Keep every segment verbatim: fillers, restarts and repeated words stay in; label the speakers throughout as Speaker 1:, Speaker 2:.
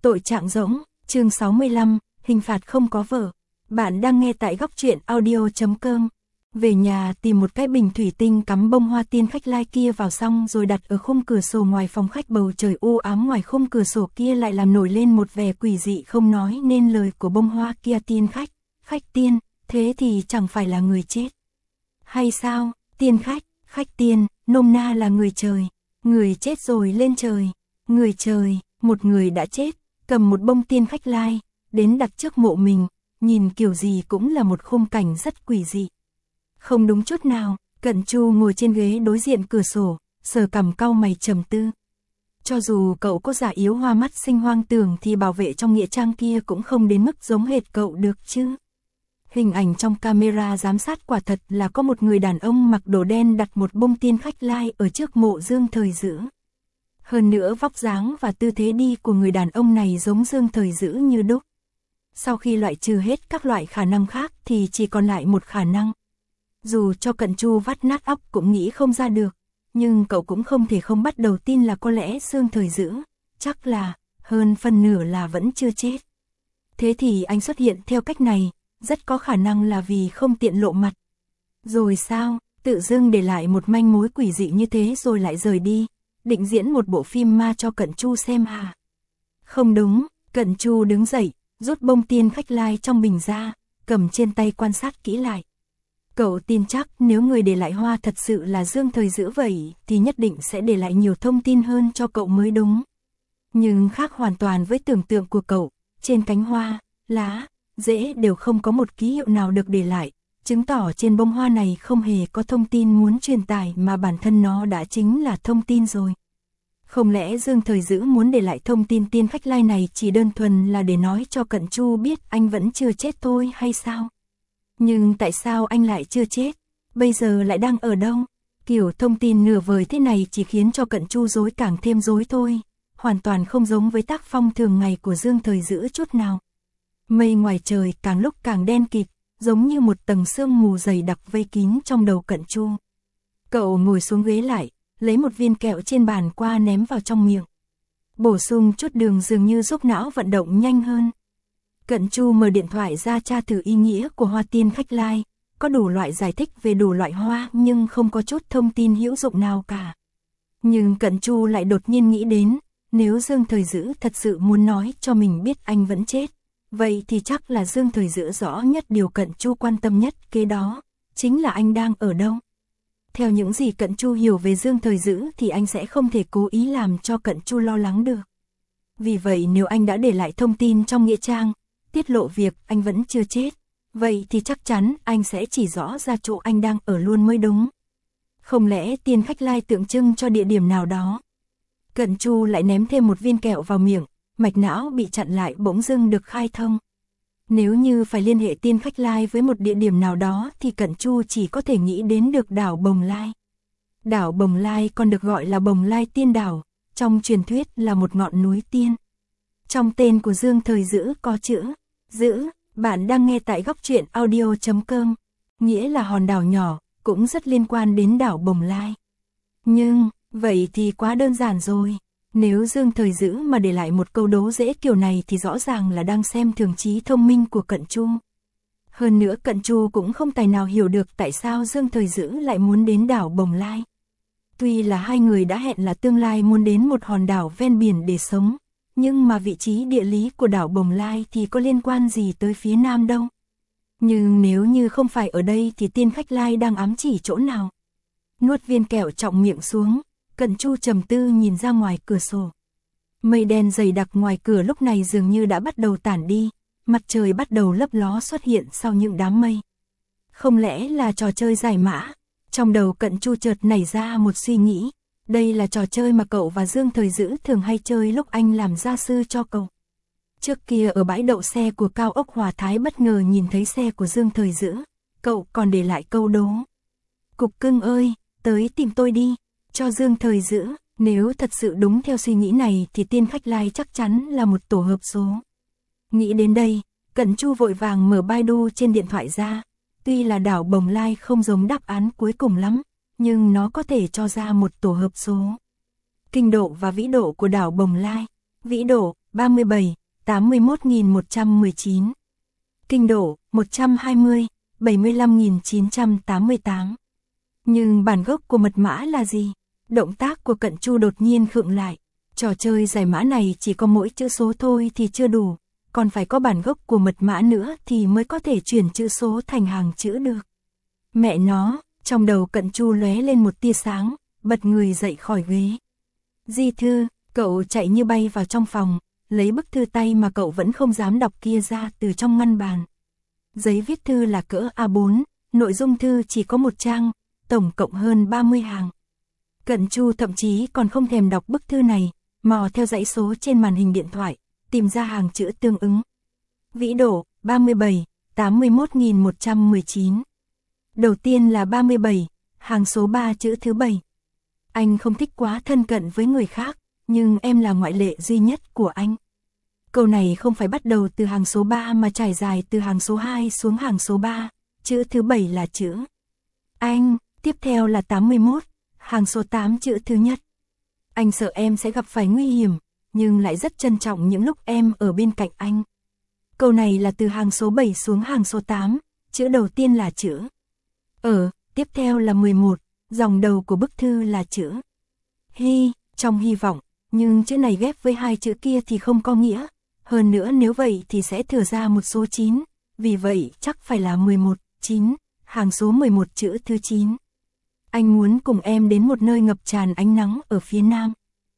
Speaker 1: Tội trạng rỗng, chương sáu mươi lăm, hình phạt không có vở. Bạn đang nghe tại góc truyện audio chấm com. Về nhà tìm một cái bình thủy tinh cắm bông hoa tiên khách lai kia vào xong rồi đặt ở khung cửa sổ ngoài phòng khách. Bầu trời u ám ngoài khung cửa sổ kia lại làm nổi lên một vẻ quỷ dị không nói nên lời của bông hoa kia. Tiên khách, khách tiên, thế thì chẳng phải là người chết hay sao? Tiên khách, khách tiên, nôm na là người trời. Người chết rồi lên trời. Người trời, một người đã chết, cầm một bông tiên khách lai, đến đặt trước mộ mình, nhìn kiểu gì cũng là một khung cảnh rất quỷ dị. Không đúng chút nào, Cận Chu ngồi trên ghế đối diện cửa sổ, sờ cằm cau mày trầm tư. Cho dù cậu có giả yếu hoa mắt sinh hoang tưởng thì bảo vệ trong nghĩa trang kia cũng không đến mức giống hệt cậu được chứ. Hình ảnh trong camera giám sát quả thật là có một người đàn ông mặc đồ đen đặt một bông tiên khách lai ở trước mộ Dương Thời Dữ. Hơn nữa vóc dáng và tư thế đi của người đàn ông này giống Dương Thời Dữ như đúc. Sau khi loại trừ hết các loại khả năng khác thì chỉ còn lại một khả năng. Dù cho Cận Chu vắt nát óc cũng nghĩ không ra được, nhưng cậu cũng không thể không bắt đầu tin là có lẽ Dương Thời Dữ, chắc là, hơn phần nửa là vẫn chưa chết. Thế thì anh xuất hiện theo cách này, rất có khả năng là vì không tiện lộ mặt. Rồi sao, tự dưng để lại một manh mối quỷ dị như thế rồi lại rời đi, định diễn một bộ phim ma cho Cận Chu xem à? Không đúng, Cận Chu đứng dậy, rút bông tiên khách lai trong bình ra, cầm trên tay quan sát kỹ lại. Cậu tin chắc nếu người để lại hoa thật sự là Dương Thời Dữ vậy thì nhất định sẽ để lại nhiều thông tin hơn cho cậu mới đúng. Nhưng khác hoàn toàn với tưởng tượng của cậu, trên cánh hoa, lá, rễ đều không có một ký hiệu nào được để lại, chứng tỏ trên bông hoa này không hề có thông tin muốn truyền tải mà bản thân nó đã chính là thông tin rồi. Không lẽ Dương Thời Dữ muốn để lại thông tin tiên khách lai này chỉ đơn thuần là để nói cho Cận Chu biết anh vẫn chưa chết thôi hay sao? Nhưng tại sao anh lại chưa chết? Bây giờ lại đang ở đâu? Kiểu thông tin nửa vời thế này chỉ khiến cho Cận Chu rối càng thêm rối thôi, hoàn toàn không giống với tác phong thường ngày của Dương Thời Dữ chút nào. Mây ngoài trời càng lúc càng đen kịt, giống như một tầng sương mù dày đặc vây kín trong đầu Cận Chu. Cậu ngồi xuống ghế lại, lấy một viên kẹo trên bàn qua ném vào trong miệng. Bổ sung chút đường dường như giúp não vận động nhanh hơn. Cận Chu mở điện thoại ra tra thử ý nghĩa của hoa tiên khách lai, có đủ loại giải thích về đủ loại hoa nhưng không có chút thông tin hữu dụng nào cả. Nhưng Cận Chu lại đột nhiên nghĩ đến, nếu Dương Thời Dữ thật sự muốn nói cho mình biết anh vẫn chết, vậy thì chắc là Dương Thời Dữ rõ nhất điều Cận Chu quan tâm nhất kế đó, chính là anh đang ở đâu. Theo những gì Cận Chu hiểu về Dương Thời Dữ thì anh sẽ không thể cố ý làm cho Cận Chu lo lắng được. Vì vậy nếu anh đã để lại thông tin trong nghĩa trang, tiết lộ việc anh vẫn chưa chết, vậy thì chắc chắn anh sẽ chỉ rõ ra chỗ anh đang ở luôn mới đúng. Không lẽ tiên khách lai tượng trưng cho địa điểm nào đó? Cận Chu lại ném thêm một viên kẹo vào miệng, mạch não bị chặn lại bỗng dưng được khai thông. Nếu như phải liên hệ tiên khách lai với một địa điểm nào đó thì Cận Chu chỉ có thể nghĩ đến được đảo Bồng Lai. Đảo Bồng Lai còn được gọi là Bồng Lai Tiên Đảo, trong truyền thuyết là một ngọn núi tiên. Trong tên của Dương Thời Dữ có chữ Dữ, bạn đang nghe tại góc truyện audio chấm com, nghĩa là hòn đảo nhỏ, cũng rất liên quan đến đảo Bồng Lai. Nhưng, vậy thì quá đơn giản rồi. Nếu Dương Thời Dữ mà để lại một câu đố dễ kiểu này thì rõ ràng là đang xem thường trí thông minh của Cận Chu. Hơn nữa Cận Chu cũng không tài nào hiểu được tại sao Dương Thời Dữ lại muốn đến đảo Bồng Lai. Tuy là hai người đã hẹn là tương lai muốn đến một hòn đảo ven biển để sống, nhưng mà vị trí địa lý của đảo Bồng Lai thì có liên quan gì tới phía nam đâu. Nhưng nếu như không phải ở đây thì tiên khách lai đang ám chỉ chỗ nào? Nuốt viên kẹo trọng miệng xuống, Cận Chu trầm tư nhìn ra ngoài cửa sổ. Mây đen dày đặc ngoài cửa lúc này dường như đã bắt đầu tản đi, mặt trời bắt đầu lấp ló xuất hiện sau những đám mây. Không lẽ là trò chơi giải mã? Trong đầu Cận Chu chợt nảy ra một suy nghĩ, đây là trò chơi mà cậu và Dương Thời Dữ thường hay chơi lúc anh làm gia sư cho cậu. Trước kia ở bãi đậu xe của cao ốc Hòa Thái bất ngờ nhìn thấy xe của Dương Thời Dữ, cậu còn để lại câu đố. Cục cưng ơi, tới tìm tôi đi. Cho Dương Thời Dữ, nếu thật sự đúng theo suy nghĩ này thì tiên khách lai chắc chắn là một tổ hợp số. Nghĩ đến đây, Cận Chu vội vàng mở Baidu trên điện thoại ra, tuy là đảo Bồng Lai không giống đáp án cuối cùng lắm, nhưng nó có thể cho ra một tổ hợp số. Kinh độ và vĩ độ của đảo Bồng Lai. Vĩ độ, ba mươi bảy, tám mươi mốt nghìn một trăm mười chín. Kinh độ, một trăm hai mươi, bảy mươi lăm nghìn chín trăm tám mươi tám. Nhưng bản gốc của mật mã là gì? Động tác của Cận Chu đột nhiên khựng lại. Trò chơi giải mã này chỉ có mỗi chữ số thôi thì chưa đủ, còn phải có bản gốc của mật mã nữa thì mới có thể chuyển chữ số thành hàng chữ được. Mẹ nó, trong đầu Cận Chu lóe lên một tia sáng, bật người dậy khỏi ghế. Di thư, cậu chạy như bay vào trong phòng, lấy bức thư tay mà cậu vẫn không dám đọc kia ra từ trong ngăn bàn. Giấy viết thư là cỡ A bốn, nội dung thư chỉ có một trang, tổng cộng hơn ba mươi hàng. Cận Chu thậm chí còn không thèm đọc bức thư này, mò theo dãy số trên màn hình điện thoại, tìm ra hàng chữ tương ứng. Vĩ độ, ba mươi bảy, tám mươi mốt nghìn một trăm mười chín. Đầu tiên là ba mươi bảy, hàng số ba chữ thứ bảy. Anh không thích quá thân cận với người khác, nhưng em là ngoại lệ duy nhất của anh. Câu này không phải bắt đầu từ hàng số ba mà trải dài từ hàng số hai xuống hàng số ba, chữ thứ bảy là chữ anh, tiếp theo là tám mươi mốt, hàng số tám chữ thứ nhất. Anh sợ em sẽ gặp phải nguy hiểm, nhưng lại rất trân trọng những lúc em ở bên cạnh anh. Câu này là từ hàng số bảy xuống hàng số tám, chữ đầu tiên là chữ ở, tiếp theo là mười một, dòng đầu của bức thư là chữ hy, trong hy vọng, nhưng chữ này ghép với hai chữ kia thì không có nghĩa. Hơn nữa nếu vậy thì sẽ thừa ra một số chín, vì vậy chắc phải là mười một, chín, hàng số mười một chữ thứ chín. Anh muốn cùng em đến một nơi ngập tràn ánh nắng ở phía nam.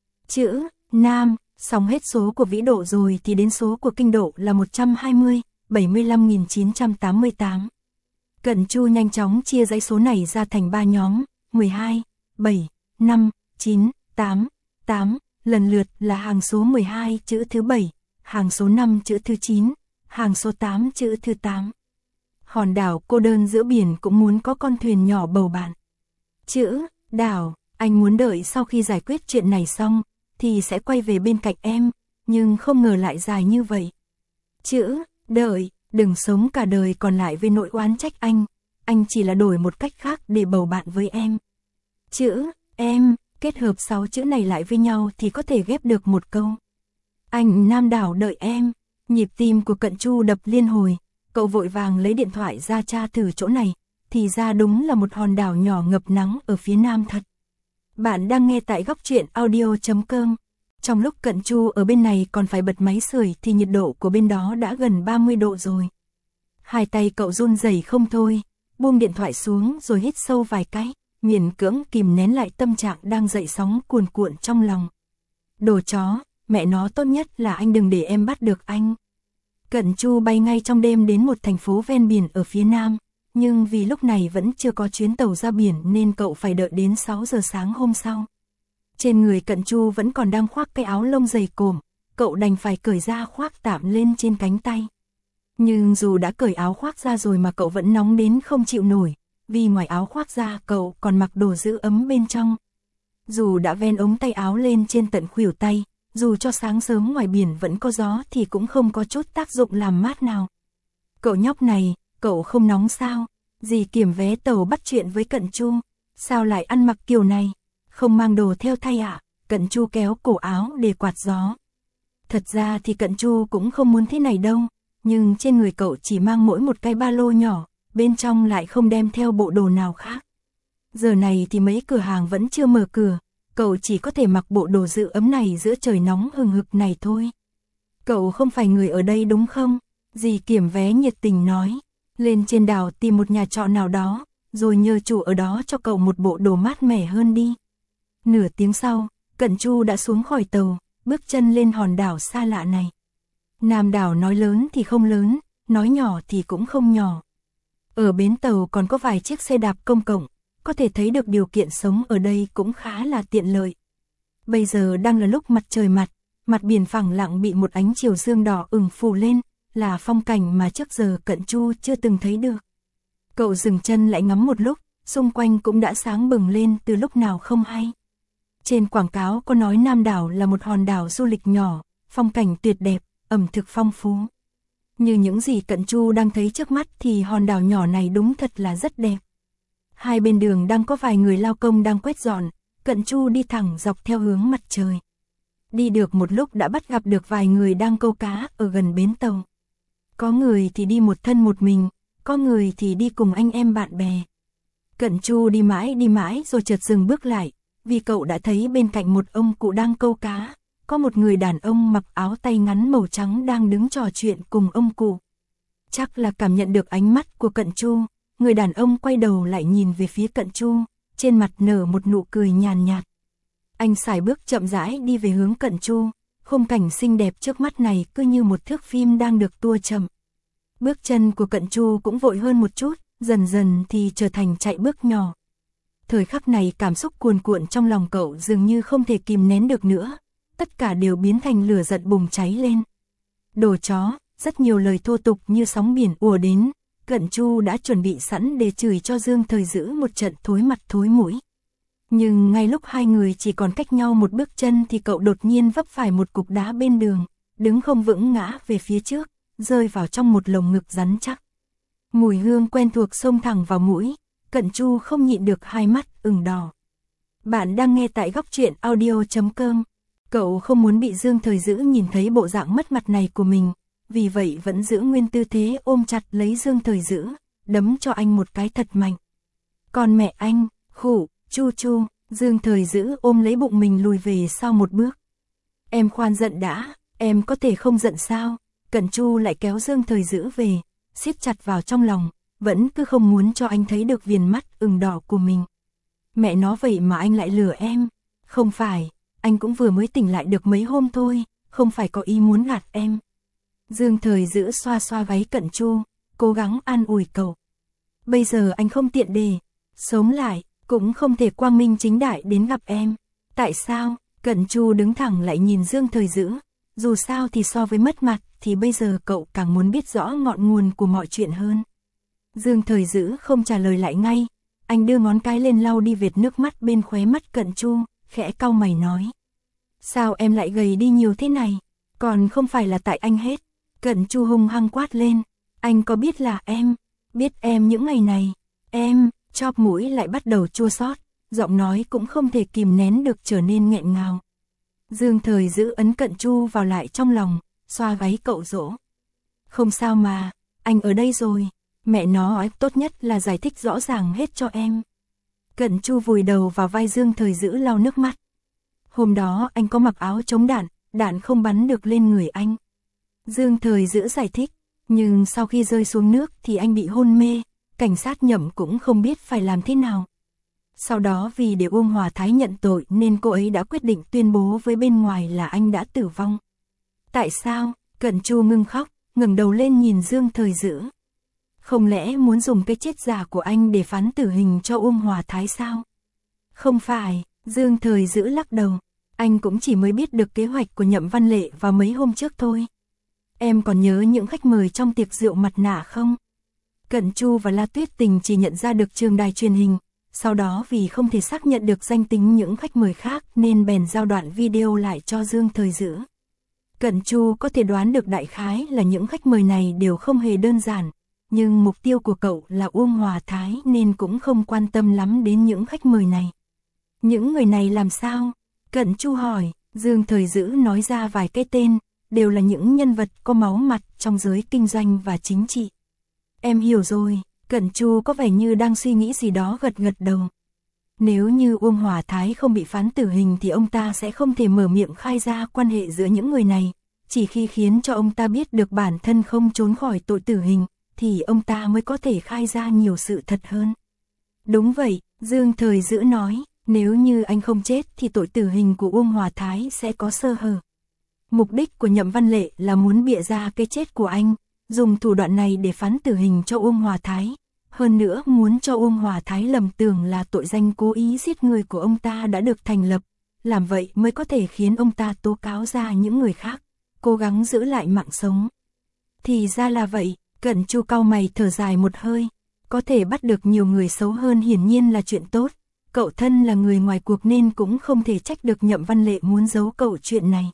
Speaker 1: Chữ nam, xong hết số của vĩ độ rồi thì đến số của kinh độ là một trăm hai mươi, bảy mươi lăm nghìn chín trăm tám mươi tám. Cận Chu nhanh chóng chia dãy số này ra thành ba nhóm, mười hai, bảy, năm, chín, tám, tám, lần lượt là hàng số mười hai chữ thứ bảy, hàng số năm chữ thứ chín, hàng số tám chữ thứ tám. Hòn đảo cô đơn giữa biển cũng muốn có con thuyền nhỏ bầu bạn. Chữ đảo, anh muốn đợi sau khi giải quyết chuyện này xong, thì sẽ quay về bên cạnh em, nhưng không ngờ lại dài như vậy. Chữ đợi, đừng sống cả đời còn lại với nỗi oán trách anh, anh chỉ là đổi một cách khác để bầu bạn với em. Chữ em, kết hợp sáu chữ này lại với nhau thì có thể ghép được một câu. Anh Nam đảo đợi em. Nhịp tim của Cận Chu đập liên hồi, cậu vội vàng lấy điện thoại ra tra thử chỗ này, thì ra đúng là một hòn đảo nhỏ ngập nắng ở phía nam thật. Bạn đang nghe tại góc truyện audio chấm com. Trong lúc Cận Chu ở bên này còn phải bật máy sưởi thì nhiệt độ của bên đó đã gần ba mươi độ rồi. Hai tay cậu run rẩy không thôi, buông điện thoại xuống rồi hít sâu vài cái, miễn cưỡng kìm nén lại tâm trạng đang dậy sóng cuồn cuộn trong lòng. Đồ chó, mẹ nó tốt nhất là anh đừng để em bắt được anh. Cận Chu bay ngay trong đêm đến một thành phố ven biển ở phía nam, nhưng vì lúc này vẫn chưa có chuyến tàu ra biển nên cậu phải đợi đến sáu giờ sáng hôm sau. Trên người Cận Chu vẫn còn đang khoác cái áo lông dày cộm, cậu đành phải cởi ra khoác tạm lên trên cánh tay. Nhưng dù đã cởi áo khoác ra rồi mà cậu vẫn nóng đến không chịu nổi, vì ngoài áo khoác ra cậu còn mặc đồ giữ ấm bên trong. Dù đã ven ống tay áo lên trên tận khuỷu tay, dù cho sáng sớm ngoài biển vẫn có gió thì cũng không có chút tác dụng làm mát nào. Cậu nhóc này, cậu không nóng sao? Dì kiểm vé tàu bắt chuyện với Cận Chu, sao lại ăn mặc kiểu này? Không mang đồ theo thay ạ? À? Cận Chu kéo cổ áo để quạt gió. Thật ra thì Cận Chu cũng không muốn thế này đâu, nhưng trên người cậu chỉ mang mỗi một cái ba lô nhỏ, bên trong lại không đem theo bộ đồ nào khác. Giờ này thì mấy cửa hàng vẫn chưa mở cửa, cậu chỉ có thể mặc bộ đồ giữ ấm này giữa trời nóng hừng hực này thôi. Cậu không phải người ở đây đúng không? Dì kiểm vé nhiệt tình nói. Lên trên đảo tìm một nhà trọ nào đó, rồi nhờ chủ ở đó cho cậu một bộ đồ mát mẻ hơn đi. Nửa tiếng sau, Cận Chu đã xuống khỏi tàu, bước chân lên hòn đảo xa lạ này. Nam đảo nói lớn thì không lớn, nói nhỏ thì cũng không nhỏ. Ở bến tàu còn có vài chiếc xe đạp công cộng, có thể thấy được điều kiện sống ở đây cũng khá là tiện lợi. Bây giờ đang là lúc mặt trời mặn, mặt biển phẳng lặng bị một ánh chiều dương đỏ ửng phủ lên, là phong cảnh mà trước giờ Cận Chu chưa từng thấy được. Cậu dừng chân lại ngắm một lúc, xung quanh cũng đã sáng bừng lên từ lúc nào không hay. Trên quảng cáo có nói Nam đảo là một hòn đảo du lịch nhỏ, phong cảnh tuyệt đẹp, ẩm thực phong phú. Như những gì Cận Chu đang thấy trước mắt thì hòn đảo nhỏ này đúng thật là rất đẹp. Hai bên đường đang có vài người lao công đang quét dọn, Cận Chu đi thẳng dọc theo hướng mặt trời. Đi được một lúc đã bắt gặp được vài người đang câu cá ở gần bến tàu. Có người thì đi một thân một mình, có người thì đi cùng anh em bạn bè. Cận Chu đi mãi đi mãi rồi chợt dừng bước lại, vì cậu đã thấy bên cạnh một ông cụ đang câu cá, có một người đàn ông mặc áo tay ngắn màu trắng đang đứng trò chuyện cùng ông cụ. Chắc là cảm nhận được ánh mắt của Cận Chu, người đàn ông quay đầu lại nhìn về phía Cận Chu, trên mặt nở một nụ cười nhàn nhạt. Anh sải bước chậm rãi đi về hướng Cận Chu, khung cảnh xinh đẹp trước mắt này cứ như một thước phim đang được tua chậm. Bước chân của Cận Chu cũng vội hơn một chút, dần dần thì trở thành chạy bước nhỏ. Thời khắc này cảm xúc cuồn cuộn trong lòng cậu dường như không thể kìm nén được nữa, tất cả đều biến thành lửa giận bùng cháy lên. Đồ chó, rất nhiều lời thô tục như sóng biển ùa đến, Cận Chu đã chuẩn bị sẵn để chửi cho Dương Thời Dữ một trận thối mặt thối mũi. Nhưng ngay lúc hai người chỉ còn cách nhau một bước chân thì cậu đột nhiên vấp phải một cục đá bên đường, đứng không vững ngã về phía trước, rơi vào trong một lồng ngực rắn chắc. Mùi hương quen thuộc xông thẳng vào mũi, Cận Chu không nhịn được hai mắt ửng đỏ. Bạn đang nghe tại góc truyện audio chấm com. Cậu không muốn bị Dương Thời Dữ nhìn thấy bộ dạng mất mặt này của mình, vì vậy vẫn giữ nguyên tư thế ôm chặt lấy Dương Thời Dữ, đấm cho anh một cái thật mạnh. Còn mẹ anh, khụ, Chu Chu, Dương Thời Dữ ôm lấy bụng mình lùi về sau một bước. Em khoan giận đã, em có thể không giận sao? Cận Chu lại kéo Dương Thời Dữ về, siết chặt vào trong lòng, vẫn cứ không muốn cho anh thấy được viền mắt ửng đỏ của mình. Mẹ nó vậy mà anh lại lừa em. Không phải, anh cũng vừa mới tỉnh lại được mấy hôm thôi, không phải có ý muốn gạt em. Dương Thời Dữ xoa xoa gáy Cận Chu, cố gắng an ủi cậu. Bây giờ anh không tiện để sống lại, cũng không thể quang minh chính đại đến gặp em. Tại sao? Cận Chu đứng thẳng lại nhìn Dương Thời Dữ. Dù sao thì so với mất mặt thì bây giờ cậu càng muốn biết rõ ngọn nguồn của mọi chuyện hơn. Dương Thời Dữ không trả lời lại ngay. Anh đưa ngón cái lên lau đi vệt nước mắt bên khóe mắt Cận Chu, khẽ cau mày nói. Sao em lại gầy đi nhiều thế này? Còn không phải là tại anh hết. Cận Chu hung hăng quát lên. Anh có biết là em, biết em những ngày này, em, chóp mũi lại bắt đầu chua xót, giọng nói cũng không thể kìm nén được trở nên nghẹn ngào. Dương Thời Dữ ấn Cận Chu vào lại trong lòng, xoa gáy cậu dỗ. Không sao mà, anh ở đây rồi, mẹ nó nói tốt nhất là giải thích rõ ràng hết cho em. Cận Chu vùi đầu vào vai Dương Thời Dữ lau nước mắt. Hôm đó anh có mặc áo chống đạn, đạn không bắn được lên người anh. Dương Thời Dữ giải thích, nhưng sau khi rơi xuống nước thì anh bị hôn mê, cảnh sát Nhậm cũng không biết phải làm thế nào. Sau đó vì để Uông Hòa Thái nhận tội nên cô ấy đã quyết định tuyên bố với bên ngoài là anh đã tử vong. Tại sao? Cận Chu ngưng khóc, ngẩng đầu lên nhìn Dương Thời Dữ. Không lẽ muốn dùng cái chết giả của anh để phán tử hình cho Uông Hòa Thái sao? Không phải, Dương Thời Dữ lắc đầu. Anh cũng chỉ mới biết được kế hoạch của Nhậm Văn Lệ vào mấy hôm trước thôi. Em còn nhớ những khách mời trong tiệc rượu mặt nạ không? Cận Chu và La Tuyết Tình chỉ nhận ra được trường đài truyền hình, sau đó vì không thể xác nhận được danh tính những khách mời khác nên bèn giao đoạn video lại cho Dương Thời Dữ. Cận Chu có thể đoán được đại khái là những khách mời này đều không hề đơn giản, nhưng mục tiêu của cậu là Uông Hòa Thái nên cũng không quan tâm lắm đến những khách mời này. Những người này làm sao? Cận Chu hỏi. Dương Thời Dữ nói ra vài cái tên, đều là những nhân vật có máu mặt trong giới kinh doanh và chính trị. Em hiểu rồi. Cận Chu có vẻ như đang suy nghĩ gì đó, gật gật đầu. Nếu như Uông Hòa Thái không bị phán tử hình thì ông ta sẽ không thể mở miệng khai ra quan hệ giữa những người này. Chỉ khi khiến cho ông ta biết được bản thân không trốn khỏi tội tử hình, thì ông ta mới có thể khai ra nhiều sự thật hơn. Đúng vậy, Dương Thời Dữ nói, nếu như anh không chết thì tội tử hình của Uông Hòa Thái sẽ có sơ hở. Mục đích của Nhậm Văn Lệ là muốn bịa ra cái chết của anh, dùng thủ đoạn này để phán tử hình cho Uông Hòa Thái. Hơn nữa muốn cho Uông Hòa Thái lầm tưởng là tội danh cố ý giết người của ông ta đã được thành lập, làm vậy mới có thể khiến ông ta tố cáo ra những người khác, cố gắng giữ lại mạng sống. Thì ra là vậy, Cận Chu cau mày thở dài một hơi, có thể bắt được nhiều người xấu hơn hiển nhiên là chuyện tốt, cậu thân là người ngoài cuộc nên cũng không thể trách được Nhậm Văn Lệ muốn giấu cậu chuyện này.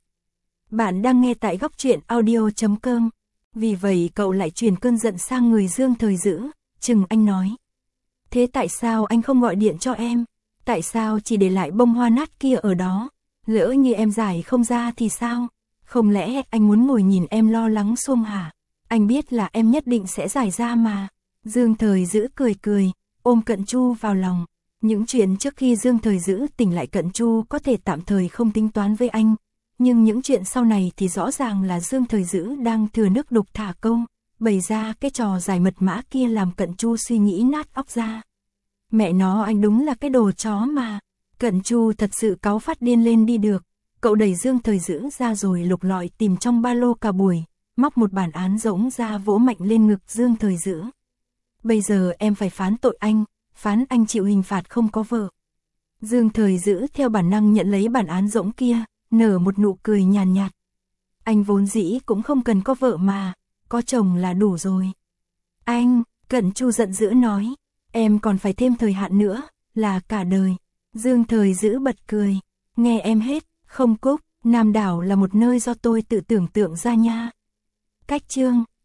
Speaker 1: Bạn đang nghe tại góc truyện audio chấm com, vì vậy cậu lại chuyển cơn giận sang người Dương Thời Dữ. Chừng anh nói. Thế tại sao anh không gọi điện cho em? Tại sao chỉ để lại bông hoa nát kia ở đó? Lỡ như em giải không ra thì sao? Không lẽ anh muốn ngồi nhìn em lo lắng suông hả? Anh biết là em nhất định sẽ giải ra mà. Dương Thời Dữ cười cười, ôm Cận Chu vào lòng. Những chuyện trước khi Dương Thời Dữ tỉnh lại Cận Chu có thể tạm thời không tính toán với anh. Nhưng những chuyện sau này thì rõ ràng là Dương Thời Dữ đang thừa nước đục thả câu, bày ra cái trò giải mật mã kia làm Cận Chu suy nghĩ nát óc ra. Mẹ nó, anh đúng là cái đồ chó mà. Cận Chu thật sự cáu phát điên lên đi được. Cậu đẩy Dương Thời Dữ ra rồi lục lọi tìm trong ba lô cả buổi, móc một bản án rỗng ra vỗ mạnh lên ngực Dương Thời Dữ. Bây giờ em phải phán tội anh, phán anh chịu hình phạt không có vợ. Dương Thời Dữ theo bản năng nhận lấy bản án rỗng kia, nở một nụ cười nhàn nhạt, nhạt. Anh vốn dĩ cũng không cần có vợ mà, có chồng là đủ rồi. Anh, Cận Chu giận dữ nói, em còn phải thêm thời hạn nữa, là cả đời. Dương Thời Dữ bật cười, nghe em hết, không Cúc, Nam Đảo là một nơi do tôi tự tưởng tượng ra nha. Cách chương